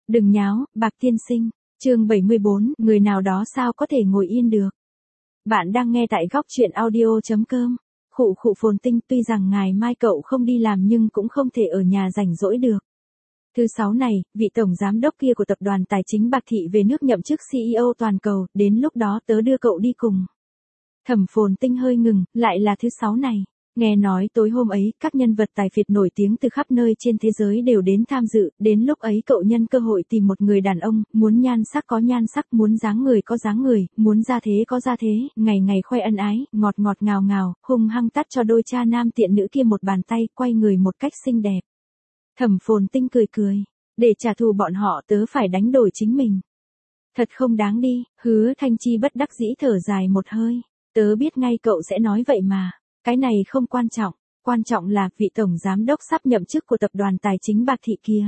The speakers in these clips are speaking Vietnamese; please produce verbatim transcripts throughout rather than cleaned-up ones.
Đừng nháo, Bạc tiên sinh. Chương bảy mươi bốn, người nào đó sao có thể ngồi yên được. Bạn đang nghe tại góc truyện audio chấm com. Khụ khụ Phồn Tinh, tuy rằng ngày mai cậu không đi làm nhưng cũng không thể ở nhà rảnh rỗi được. Thứ sáu này, vị tổng giám đốc kia của tập đoàn tài chính Bạc Thị về nước nhậm chức xê e ô toàn cầu, đến lúc đó tớ đưa cậu đi cùng. Thẩm Phồn Tinh hơi ngừng, lại là thứ sáu này. Nghe nói tối hôm ấy, các nhân vật tài phiệt nổi tiếng từ khắp nơi trên thế giới đều đến tham dự, đến lúc ấy cậu nhân cơ hội tìm một người đàn ông, muốn nhan sắc có nhan sắc, muốn dáng người có dáng người, muốn gia thế có gia thế, ngày ngày khoe ân ái, ngọt ngọt ngào ngào, hung hăng tắt cho đôi cha nam tiện nữ kia một bàn tay, quay người một cách xinh đẹp. Thẩm Phồn Tinh cười cười, để trả thù bọn họ tớ phải đánh đổi chính mình. Thật không đáng đi, Hứa Thanh Chi bất đắc dĩ thở dài một hơi, tớ biết ngay cậu sẽ nói vậy mà. Cái này không quan trọng, quan trọng là vị tổng giám đốc sắp nhậm chức của tập đoàn tài chính Bạc Thị kia.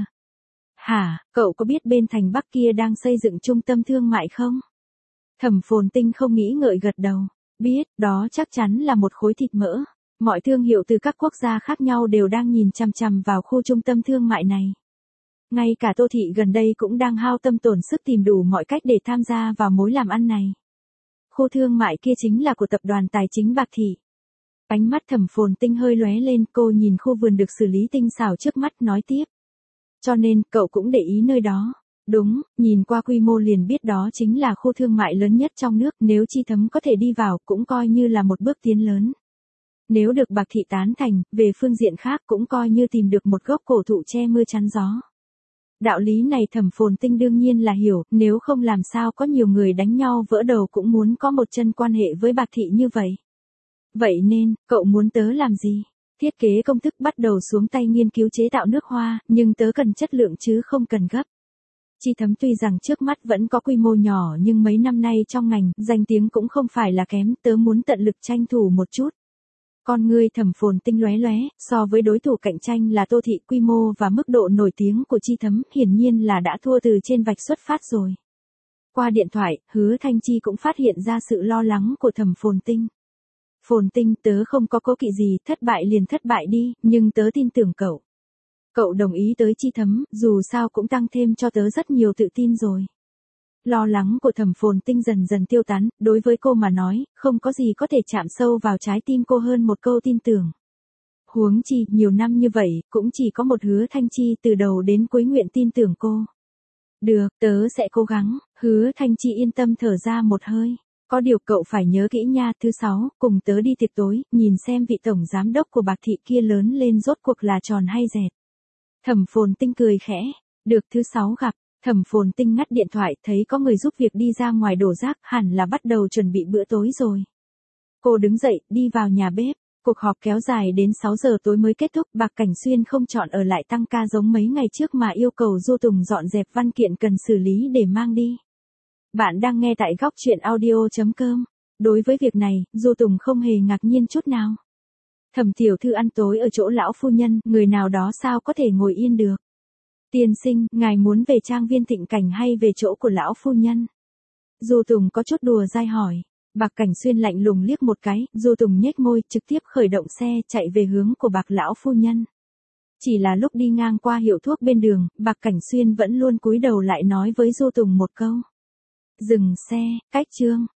Hả, cậu có biết bên thành Bắc kia đang xây dựng trung tâm thương mại không? Thẩm Phồn Tinh không nghĩ ngợi gật đầu, biết, đó chắc chắn là một khối thịt mỡ. Mọi thương hiệu từ các quốc gia khác nhau đều đang nhìn chằm chằm vào khu trung tâm thương mại này. Ngay cả Tô Thị gần đây cũng đang hao tâm tổn sức tìm đủ mọi cách để tham gia vào mối làm ăn này. Khu thương mại kia chính là của tập đoàn tài chính Bạc Thị. Ánh mắt Thẩm Phồn Tinh hơi lóe lên, cô nhìn khu vườn được xử lý tinh xảo trước mắt nói tiếp. Cho nên, cậu cũng để ý nơi đó. Đúng, nhìn qua quy mô liền biết đó chính là khu thương mại lớn nhất trong nước, nếu Chi Thấm có thể đi vào cũng coi như là một bước tiến lớn. Nếu được Bạc Thị tán thành, về phương diện khác cũng coi như tìm được một gốc cổ thụ che mưa chắn gió. Đạo lý này Thẩm Phồn Tinh đương nhiên là hiểu, nếu không làm sao có nhiều người đánh nhau vỡ đầu cũng muốn có một chân quan hệ với Bạc Thị như vậy. Vậy nên, cậu muốn tớ làm gì? Thiết kế công thức bắt đầu xuống tay nghiên cứu chế tạo nước hoa, nhưng tớ cần chất lượng chứ không cần gấp. Chi Thấm tuy rằng trước mắt vẫn có quy mô nhỏ nhưng mấy năm nay trong ngành, danh tiếng cũng không phải là kém, tớ muốn tận lực tranh thủ một chút. Con ngươi Thẩm Phồn Tinh lóe lóe, so với đối thủ cạnh tranh là Tô Thị, quy mô và mức độ nổi tiếng của Chi Thấm hiển nhiên là đã thua từ trên vạch xuất phát rồi. Qua điện thoại, Hứa Thanh Chi cũng phát hiện ra sự lo lắng của Thẩm Phồn Tinh. Phồn Tinh, tớ không có cố kỵ gì, thất bại liền thất bại đi, nhưng tớ tin tưởng cậu. Cậu đồng ý tới Chi Thấm, dù sao cũng tăng thêm cho tớ rất nhiều tự tin rồi. Lo lắng của Thẩm Phồn Tinh dần dần tiêu tán, đối với cô mà nói, không có gì có thể chạm sâu vào trái tim cô hơn một câu tin tưởng. Huống chi, nhiều năm như vậy, cũng chỉ có một Hứa Thanh Chi từ đầu đến cuối nguyện tin tưởng cô. Được, tớ sẽ cố gắng, Hứa Thanh Chi yên tâm thở ra một hơi. Có điều cậu phải nhớ kỹ nha, thứ sáu, cùng tớ đi tiệc tối, nhìn xem vị tổng giám đốc của Bạc Thị kia lớn lên rốt cuộc là tròn hay dẹt. Thẩm Phồn Tinh cười khẽ, được thứ sáu gặp. Thẩm Phồn Tinh ngắt điện thoại, thấy có người giúp việc đi ra ngoài đổ rác, hẳn là bắt đầu chuẩn bị bữa tối rồi. Cô đứng dậy, đi vào nhà bếp. Cuộc họp kéo dài đến sáu giờ tối mới kết thúc, Bạc Cảnh Xuyên không chọn ở lại tăng ca giống mấy ngày trước mà yêu cầu Du Tùng dọn dẹp văn kiện cần xử lý để mang đi. Bạn đang nghe tại góc truyện audio chấm com. Đối với việc này, Du Tùng không hề ngạc nhiên chút nào. Thẩm tiểu thư ăn tối ở chỗ lão phu nhân, người nào đó sao có thể ngồi yên được. Tiên sinh, ngài muốn về trang viên Thịnh Cảnh hay về chỗ của lão phu nhân? Du Tùng có chút đùa dai hỏi. Bạc Cảnh Xuyên lạnh lùng liếc một cái, Du Tùng nhếch môi, trực tiếp khởi động xe, chạy về hướng của Bạc lão phu nhân. Chỉ là lúc đi ngang qua hiệu thuốc bên đường, Bạc Cảnh Xuyên vẫn luôn cúi đầu lại nói với Du Tùng một câu. Dừng xe, cách chương.